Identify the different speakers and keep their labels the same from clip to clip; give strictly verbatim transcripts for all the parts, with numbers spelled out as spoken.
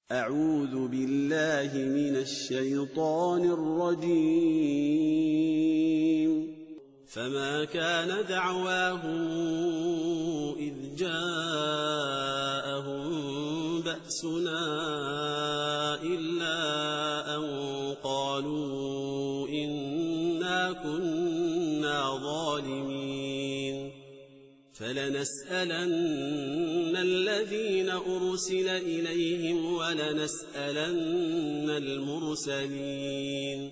Speaker 1: أعوذ بالله من الشيطان الرجيم فما كان دعواهم إذ جاءهم بأسنا إلا أن قالوا إنا كنا ظالمين فلنسألن الذين أرسل إليهم ولنسألن المرسلين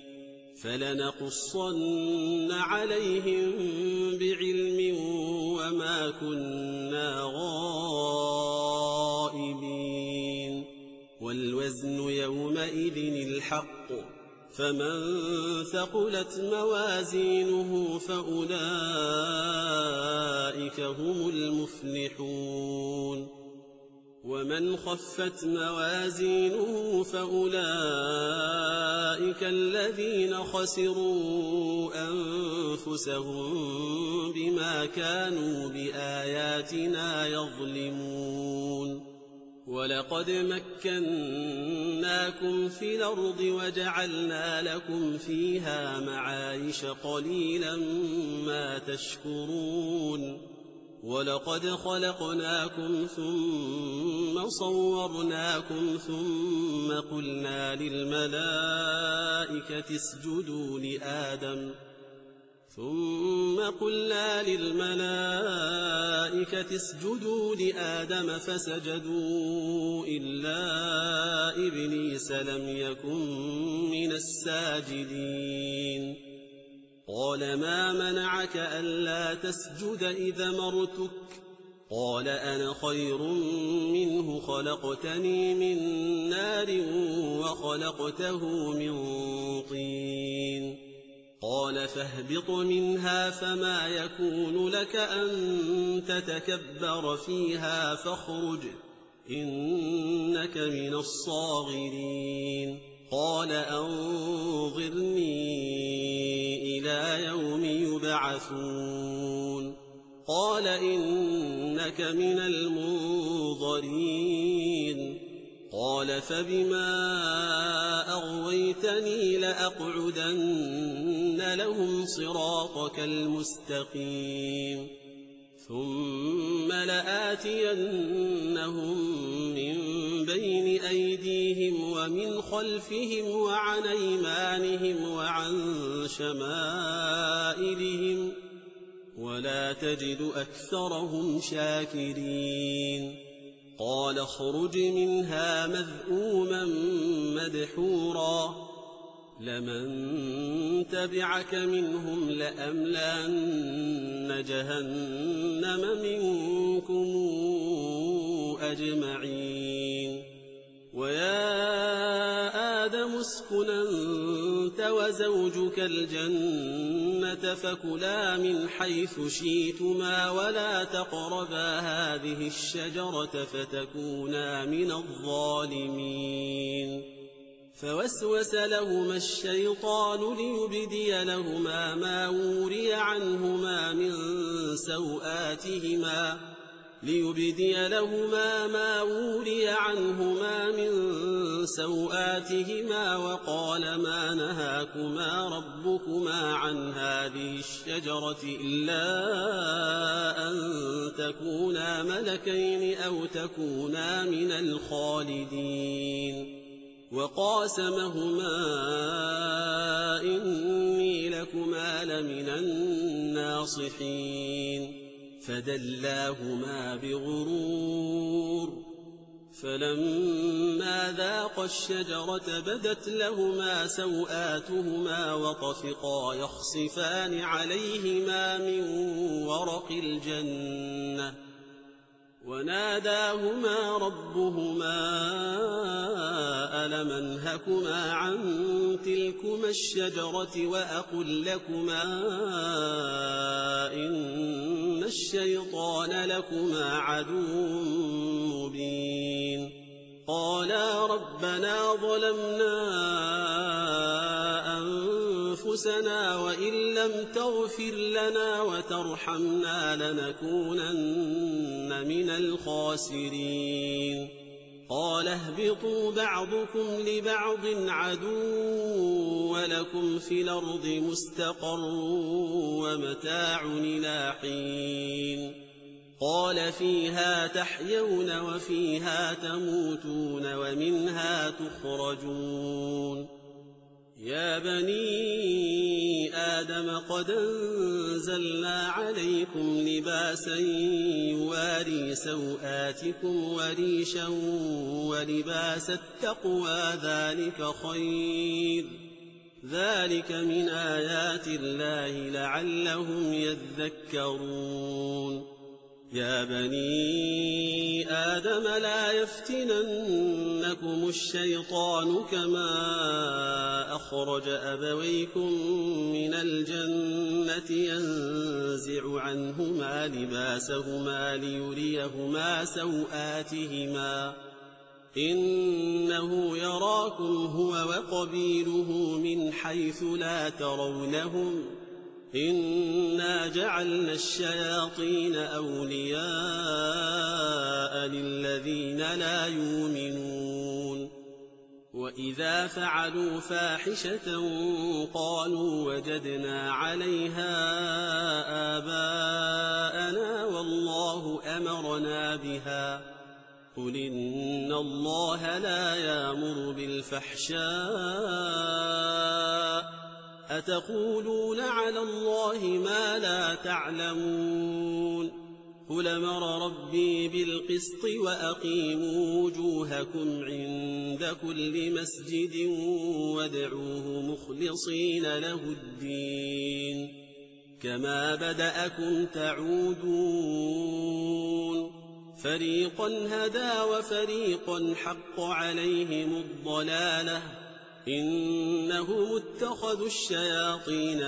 Speaker 1: فلنقصن عليهم بعلم وما كنا غائبين والوزن يومئذ الحق فمن ثقلت موازينه فأولئك هم المفلحون ومن خفت موازينه فأولئك الذين خسروا أنفسهم بما كانوا بآياتنا يظلمون ولقد مكناكم في الأرض وجعلنا لكم فيها معايش قليلا ما تشكرون ولقد خلقناكم ثم صورناكم ثم قلنا للملائكة اسجدوا لآدم ثم قلنا للملائكة اسجدوا لآدم فسجدوا إلا إبليس لم يكن من الساجدين قال ما منعك ألا تسجد إذا مرتك قال أنا خير منه خلقتني من نار وخلقته من طين قال فاهبط منها فما يكون لك أن تتكبر فيها فاخرج إنك من الصاغرين قال أنظرني إلى يوم يبعثون قال إنك من المنظرين قال فبما أغويتني لأقعدن لهم صراطك المستقيم ثم لآتينهم من بين أيديهم ومن خلفهم وعن أيمانهم وعن شمائلهم ولا تجد أكثرهم شاكرين قال اخرج منها مذءوما مدحورا لمن تبعك منهم لأملأن جهنم منكم أجمعين ويا آدم اسكن أنت وزوجك الجنة فكلا من حيث شئتما ولا تقربا هذه الشجرة فتكونا من الظالمين فوسوس لهما الشيطان ليبدي لهما ما وري عنهما من سوآتهما ليبدي لهما ما وري عنهما من سوآتهما وقال ما نهاكما ربكما عن هذه الشجرة إلا أن تكونا ملكين أو تكونا من الخالدين وقاسمهما إني لكما لمن الناصحين فدلاهما بغرور فلما ذاقا الشجرة بدت لهما سوآتهما وطفقا يخصفان عليهما من ورق الجنة وناداهما ربهما ألم أنهكما عن تلكما الشجرة وأقل لكما إن الشيطان لكما عدو مبين قالا ربنا ظلمنا أنفسنا وإن لم تغفر لنا وترحمنا لنكونن من الخاسرين قال اهبطوا بعضكم لبعض عدو ولكم في الأرض مستقر ومتاع إلى حين قال فيها تحيون وفيها تموتون ومنها تخرجون يا بني آدم قد أنزلنا عليكم لباسا يواري سوآتكم وريشا ولباس التقوى ذلك خير ذلك من آيات الله لعلهم يذكرون يا بني آدم لا يفتننكم الشيطان كما أخرج أبويكم من الجنة ينزع عنهما لباسهما ليريهما سوآتهما إنه يراكم هو وقبيله من حيث لا ترونهم إنا جعلنا الشياطين أولياء للذين لا يؤمنون وإذا فعلوا فاحشة قالوا وجدنا عليها آباءنا والله أمرنا بها قل إن الله لا يأمر بالفحشاء أتقولون على الله ما لا تعلمون قل أمر ربي بالقسط وأقيموا وجوهكم عند كل مسجد وادعوه مخلصين له الدين كما بدأكم تعودون فريقا هدى وفريقا حق عليهم الضلالة إنهم اتخذوا الشياطين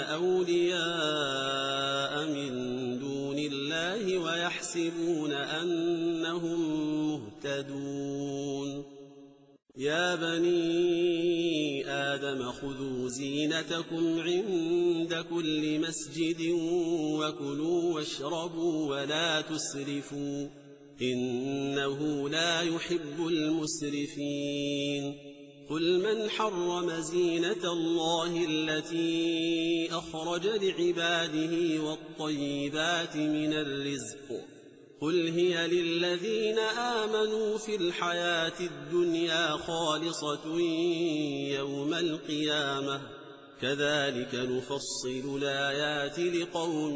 Speaker 1: أولياء من دون الله ويحسبون أنهم مهتدون يا بني آدم خذوا زينتكم عند كل مسجد وكلوا واشربوا ولا تسرفوا إنه لا يحب المسرفين قل من حرم زينة الله التي أخرج لعباده والطيبات من الرزق قل هي للذين آمنوا في الحياة الدنيا خالصة يوم القيامة كذلك نفصل الآيات لقوم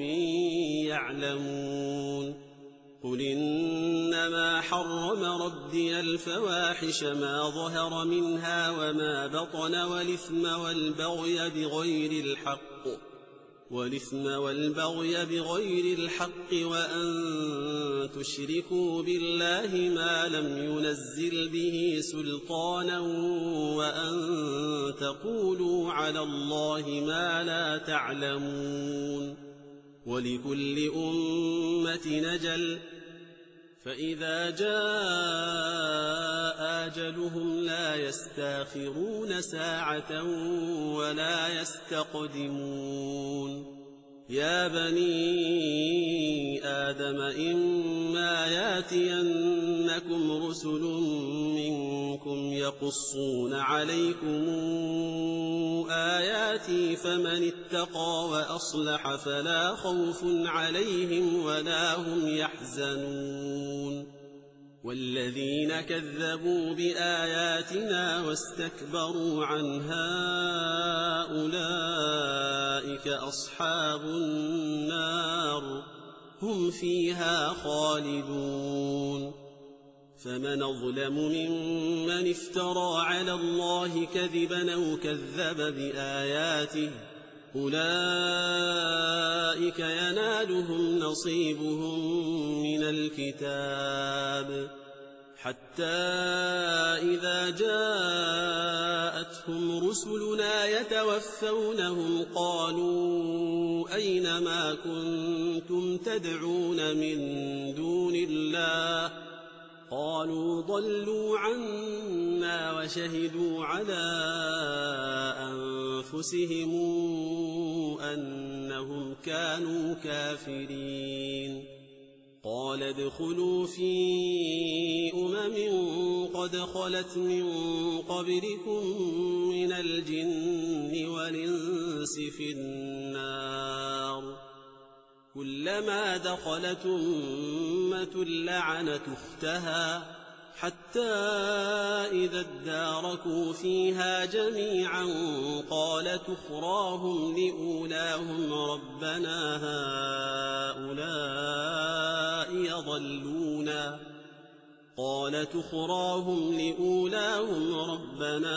Speaker 1: يعلمون قل إنما حرم ربي الفواحش ما ظهر منها وما بطن والإثم والبغي بغير الحق والإثم والبغي بغير الحق وأن تشركوا بالله ما لم ينزل به سلطانا وأن تقولوا على الله ما لا تعلمون ولكل أمة نجل فإذا جاء أجلهم لا يستاخرون ساعة ولا يستقدمون يا بني آدم إما ياتينكم رسل منكم يقصون عليكم آياتي فمن اتقى وأصلح فلا خوف عليهم ولا هم يحزنون والذين كذبوا بآياتنا واستكبروا عنها أولئك أصحاب النار هم فيها خالدون فمن أظلم ممن افترى على الله كذبا أو كذب بآياته أولئك ينالهم نصيبهم من الكتاب حتى إذا جاءتهم رسلنا يتوفونهم قالوا أين ما كنتم تدعون من دون الله قالوا ضلوا عنا وشهدوا على أنفسهم أنهم كانوا كافرين قال ادخلوا في أمم قد خلت من قبلكم من الجن والإنس في النار كلما دخلت أمة لعنت أختها حتى إذا اداركوا فيها جميعا قالت أخراهم لأولاهم ربنا هؤلاء يضلونا قالت أخراهم لأولاهم ربنا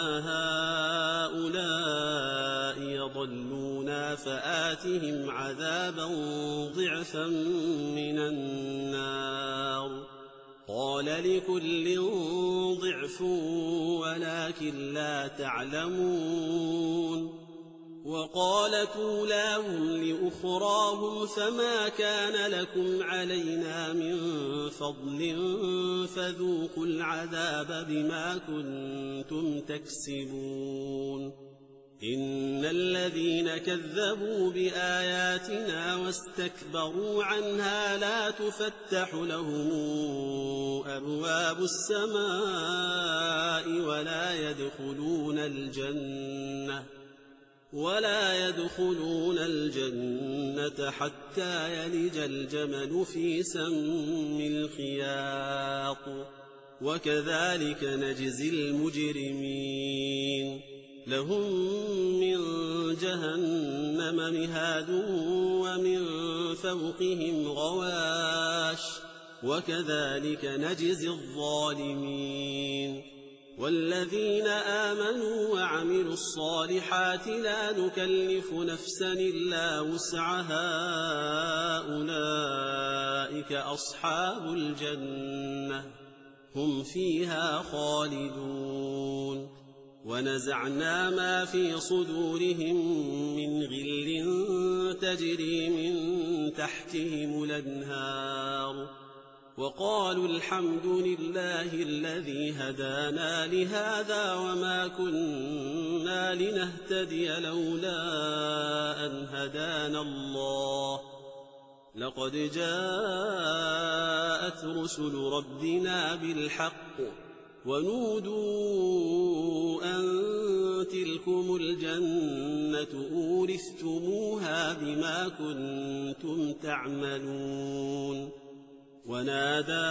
Speaker 1: هؤلاء يضلونا فآتهم عذابا ضعفا من النار قال لكل ضعف ولكن لا تعلمون وقالت أولاهم لأخراهم فما كان لكم علينا من فضل فذوقوا العذاب بما كنتم تكسبون إن الذين كذبوا بآياتنا واستكبروا عنها لا تفتح لهم أبواب السماء ولا يدخلون الجنة ولا يدخلون الجنة حتى يلج الجمل في سم الخياط وكذلك نجزي المجرمين لهم من جهنم مهاد ومن فوقهم غواش وكذلك نجزي الظالمين والذين آمنوا وعملوا الصالحات لا نكلف نفسا إلا وسعها أولئك أصحاب الجنة هم فيها خالدون ونزعنا ما في صدورهم من غل تجري من تحتهم الأنهار وقالوا الحمد لله الذي هدانا لهذا وما كنا لنهتدي لولا أن هدانا الله لقد جاءت رسل ربنا بالحق ونودوا أن تلكم الجنة أورثتموها بما كنتم تعملون ونادى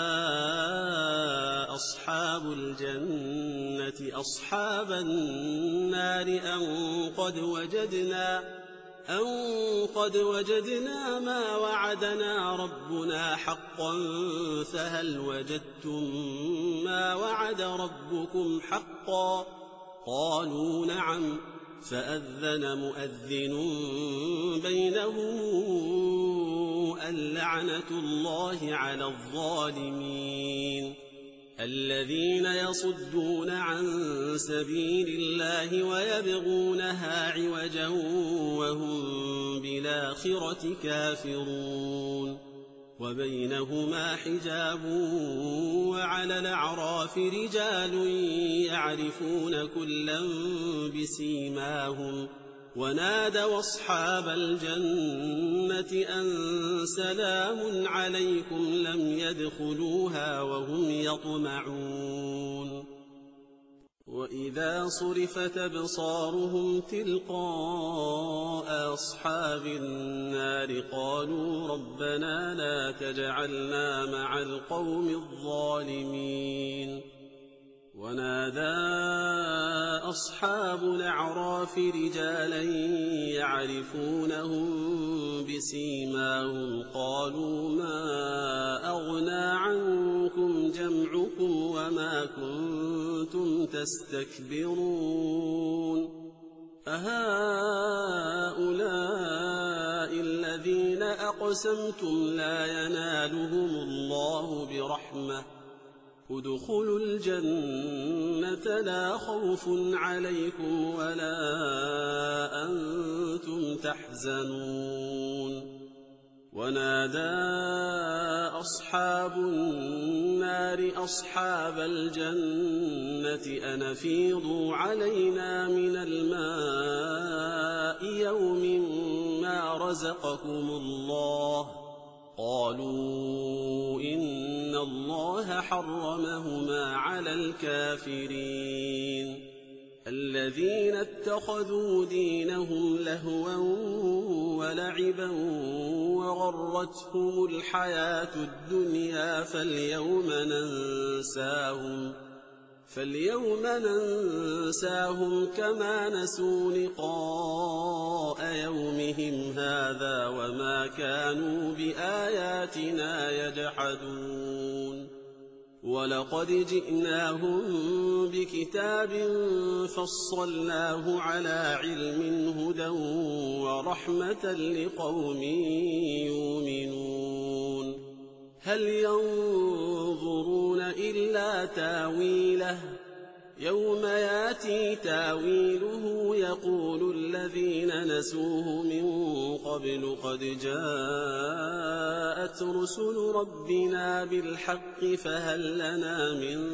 Speaker 1: أصحاب الجنة أصحاب النار أن قد وجدنا أن قد وجدنا ما وعدنا ربنا حقا فهل وجدتم ما وعد ربكم حقا قالوا نعم فأذن مؤذن بينهم اللعنة الله على الظالمين الذين يصدون عن سبيل الله ويبغونها عوجا وهم بالآخرة كافرون وبينهما حجاب وعلى الأعراف رجال يعرفون كلا بسيماهم ونادوا أصحاب الجنة أن سلام عليكم لم يدخلوها وهم يطمعون وإذا صرفت أبصارهم تلقاء أصحاب النار قالوا ربنا لا تجعلنا مع القوم الظالمين ونادى أصحاب الأعراف رجالا يعرفونهم بسيماهم قالوا ما أغنى عنكم جمعكم وما كنتم تستكبرون أهؤلاء الذين أقسمتم لا ينالهم الله برحمة ادخلوا الجنة لا خوف عليكم ولا أنتم تحزنون ونادى أصحاب النار أصحاب الجنة أن أفيضوا علينا من الماء يوم ما رزقكم الله قالوا إن الله حرمهما على الكافرين الذين اتخذوا دينهم لهوا ولعبا وغرتهم الحياة الدنيا فاليوم ننساهم فاليوم ننساهم كما نسوا لقاء يومهم هذا وما كانوا بآياتنا يجحدون ولقد جئناهم بكتاب فصلناه على علم هدى ورحمة لقوم يؤمنون هل ينظرون إلا تاويله يوم ياتي تاويله يقول الذين نسوه من قبل قد جاءت رسل ربنا بالحق فهل لنا من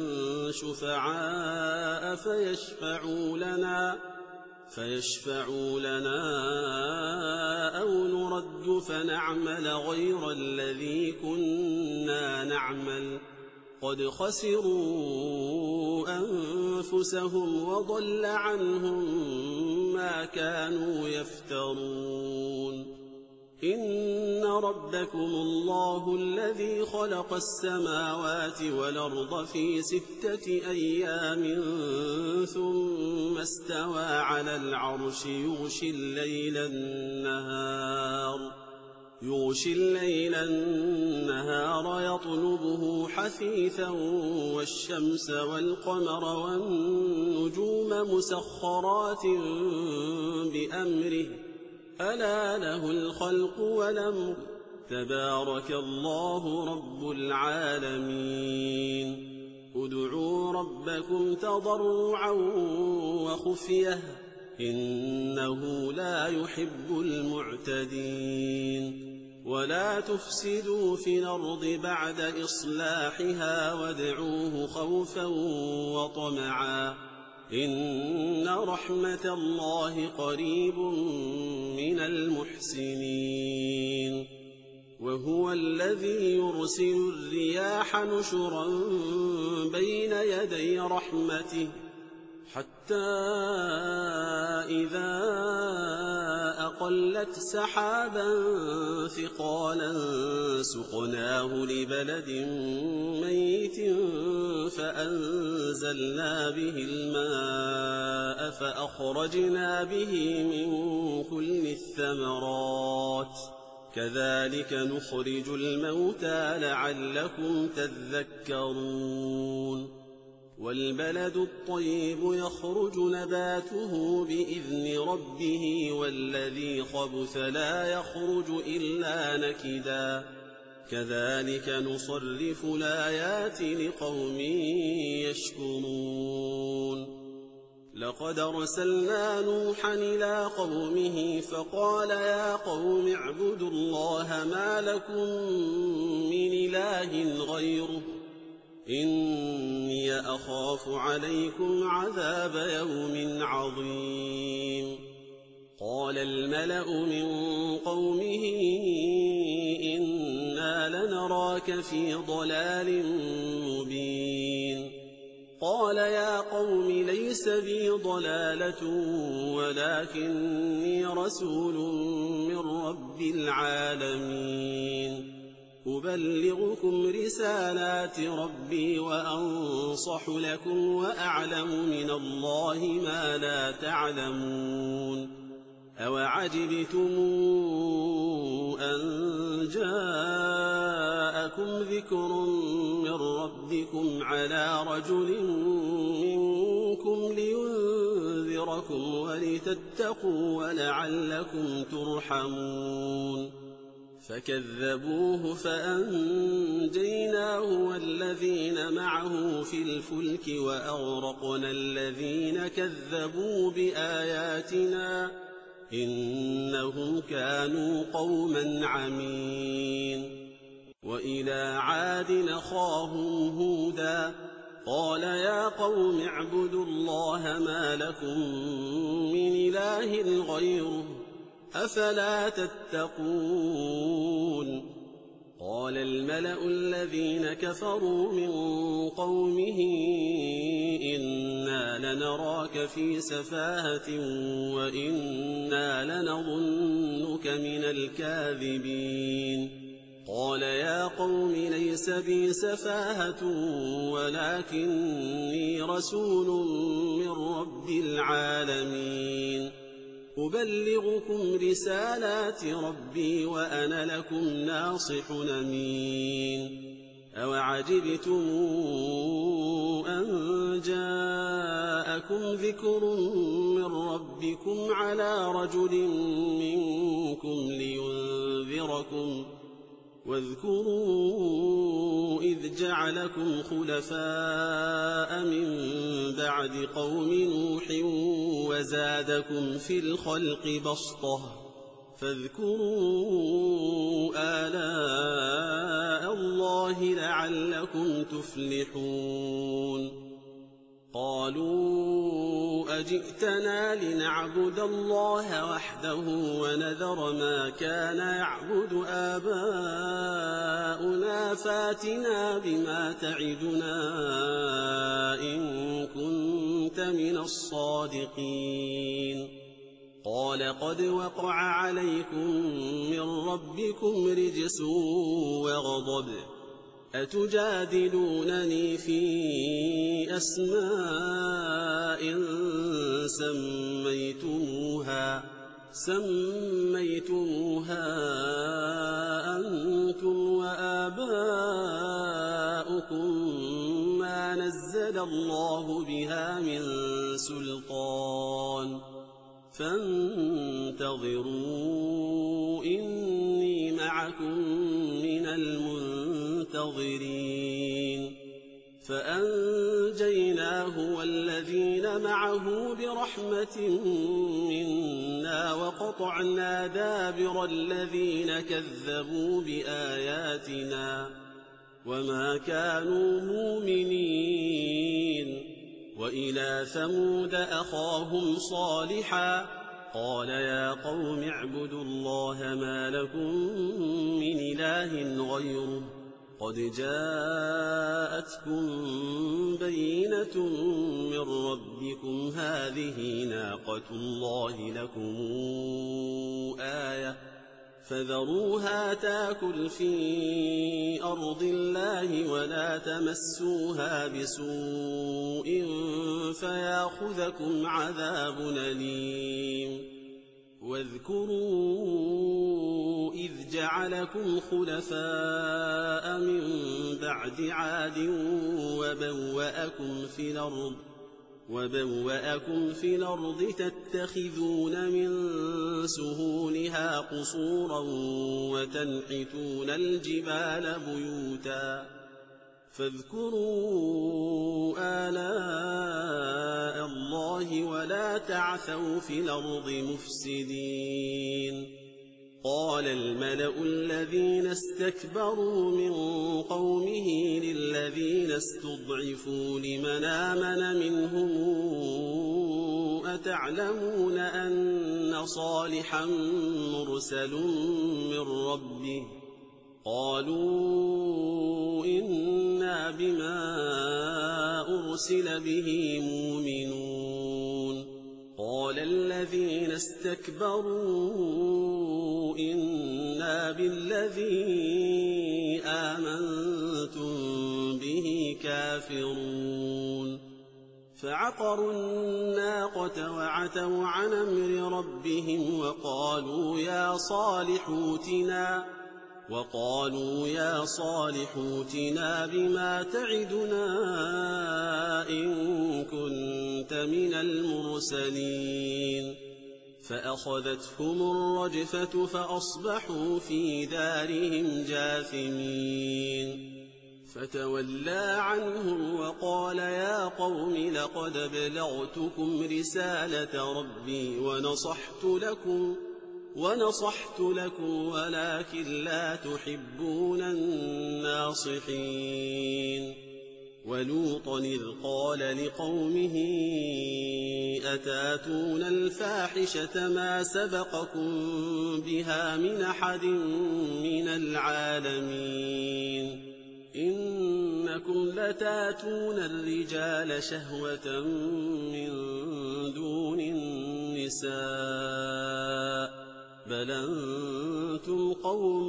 Speaker 1: شفعاء فيشفعوا لنا فيشفعوا لنا أو نرد فنعمل غير الذي كنا نعمل قد خسروا أنفسهم وضل عنهم ما كانوا يفترون إن ربكم الله الذي خلق السماوات والأرض في ستة أيام ثم استوى على العرش يغشي الليل النهار يغشي الليل النهار يطلبه حثيثا والشمس والقمر والنجوم مسخرات بأمره ألا له الخلق والأمر تبارك الله رب العالمين ادعوا ربكم تضرعا وخفية إنه لا يحب المعتدين ولا تفسدوا في الأرض بعد إصلاحها وادعوه خوفا وطمعا إن رحمة الله قريب من المحسنين وهو الذي يرسل الرياح نشرا بين يدي رحمته حتى إذا أقلت سحابا ثقالا سقناه لبلد ميت فأنزلنا به الماء فأخرجنا به من كل الثمرات كذلك نخرج الموتى لعلكم تذكرون والبلد الطيب يخرج نباته بإذن ربه والذي خبث لا يخرج إلا نكدا كذلك نصرف الآيات لقوم يشكرون لقد أرسلنا نوحا إلى قومه فقال يا قوم اعبدوا الله ما لكم من إله غيره إني أخاف عليكم عذاب يوم عظيم قال الملأ من قومه إنا لنراك في ضلال مبين قال يا قوم ليس بي ضلالة ولكني رسول من رب العالمين أبلغكم رسالات ربي وأنصح لكم وأعلم من الله ما لا تعلمون أوعجبتم أن جاءكم ذكر من ربكم على رجل منكم لينذركم ولتتقوا ولعلكم ترحمون فكذبوه فأنجيناه والذين معه في الفلك وأغرقنا الذين كذبوا بآياتنا إنهم كانوا قوما عمين وإلى عاد أخاهم هودا قال يا قوم اعبدوا الله ما لكم من إله غيره أفلا تتقون قال الملأ الذين كفروا من قومه إنا لنراك في سفاهة وإنا لنظنك من الكاذبين قال يا قوم ليس بي سفاهة ولكني رسول من رب العالمين أبلغكم رسالات ربي وأنا لكم ناصح أمين أوعجبتم أن جاءكم ذكر من ربكم على رجل منكم لينذركم واذكروا إذ جعلكم خلفاء من بعد قوم نوح وزادكم في الخلق بسطة فاذكروا آلاء الله لعلكم تفلحون قالوا أجئتنا لنعبد الله وحده ونذر ما كان يعبد آباؤنا فاتنا بما تعدنا إن كنت من الصادقين قال قد وقع عليكم من ربكم رجس وغضب أتجادلونني في أسماء سميتموها سميتموها أنتم وآباؤكم ما نزل الله بها من سلطان فانتظروا إني معكم من المنتظرين فأنجيناه والذين معه برحمة منا وقطعنا دابر الذين كذبوا بآياتنا وما كانوا مؤمنين وإلى ثمود أخاهم صالحا قال يا قوم اعبدوا الله ما لكم من إله غيره قد جاءتكم بينة من ربكم هذه ناقة الله لكم آية فذروها تاكل في أرض الله ولا تمسوها بسوء فياخذكم عذاب أليم واذكروا إذ جعلكم خلفاء من بعد عاد وبوأكم في الأرض وبوأكم في الأرض تتخذون من سهولها قصورا وتنحتون الجبال بيوتا فاذكروا آلاء الله ولا تعثوا في الأرض مفسدين قال الملأ الذين استكبروا من قومه للذين استضعفوا لمن آمن منهم أتعلمون أن صالحا مرسل من ربه قالوا إنا بما أرسل به مؤمنون قال الذين استكبروا إنا بالذي آمنتم به كافرون فعقروا الناقة وعتوا عن أمر ربهم وقالوا يا صالح اوتنا وقالوا يا صالح اوتنا بما تعدنا إن كنت من المرسلين فأخذتهم الرجفة فأصبحوا في دارهم جاثمين فتولى عنهم وقال يا قوم لقد بلغتكم رسالة ربي ونصحت لكم ونصحت لكم ولكن لا تحبون الناصحين ولوطا إذ قال لقومه أتاتون الفاحشة ما سبقكم بها من أحد من العالمين إنكم لتاتون الرجال شهوة من دون النساء بل أنتم قوم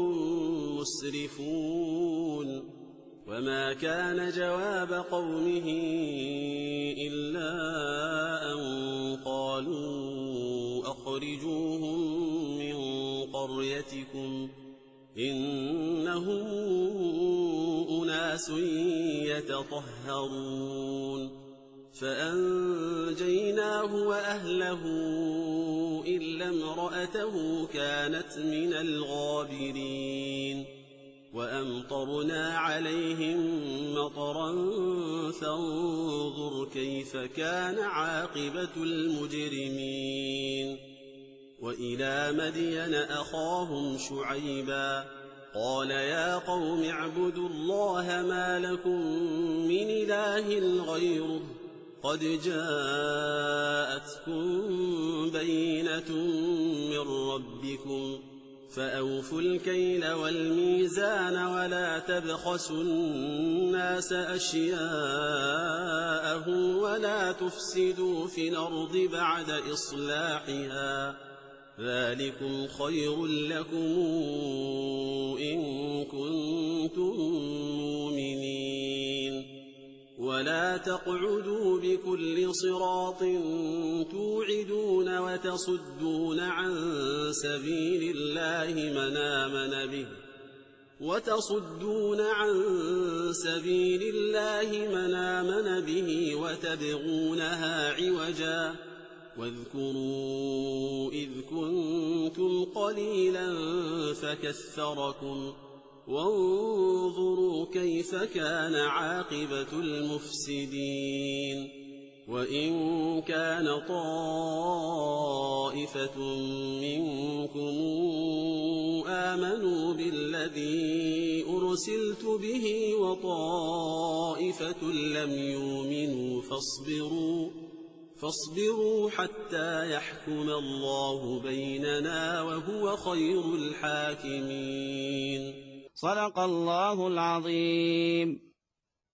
Speaker 1: مسرفون وما كان جواب قومه إلا أن قالوا أخرجوهم من قريتكم إنهم أناس يتطهرون فأنجيناه وأهله إلا امرأته كانت من الغابرين وأمطرنا عليهم مطرا فانظر كيف كان عاقبة المجرمين وإلى مدين أخاهم شعيبا قال يا قوم اعبدوا الله ما لكم من إله غيره قد جاءتكم بينة من ربكم فأوفوا الكيل والميزان ولا تبخسوا الناس أشياءهم ولا تفسدوا في الأرض بعد إصلاحها ذلكم خير لكم إن كنتم مؤمنين ولا تقعدوا بكل صراط توعدون وتصدون عن سبيل الله من آمن به وتصدون عن سبيل الله من آمن به وتبغونها عوجا واذكروا إذ كنتم قليلا فكثركم وانظروا كيف كان عاقبة المفسدين وإن كان طائفة منكم آمنوا بالذي أرسلت به وطائفة لم يؤمنوا فاصبروا فاصبروا حتى يحكم الله بيننا وهو خير الحاكمين.
Speaker 2: صدق الله العظيم.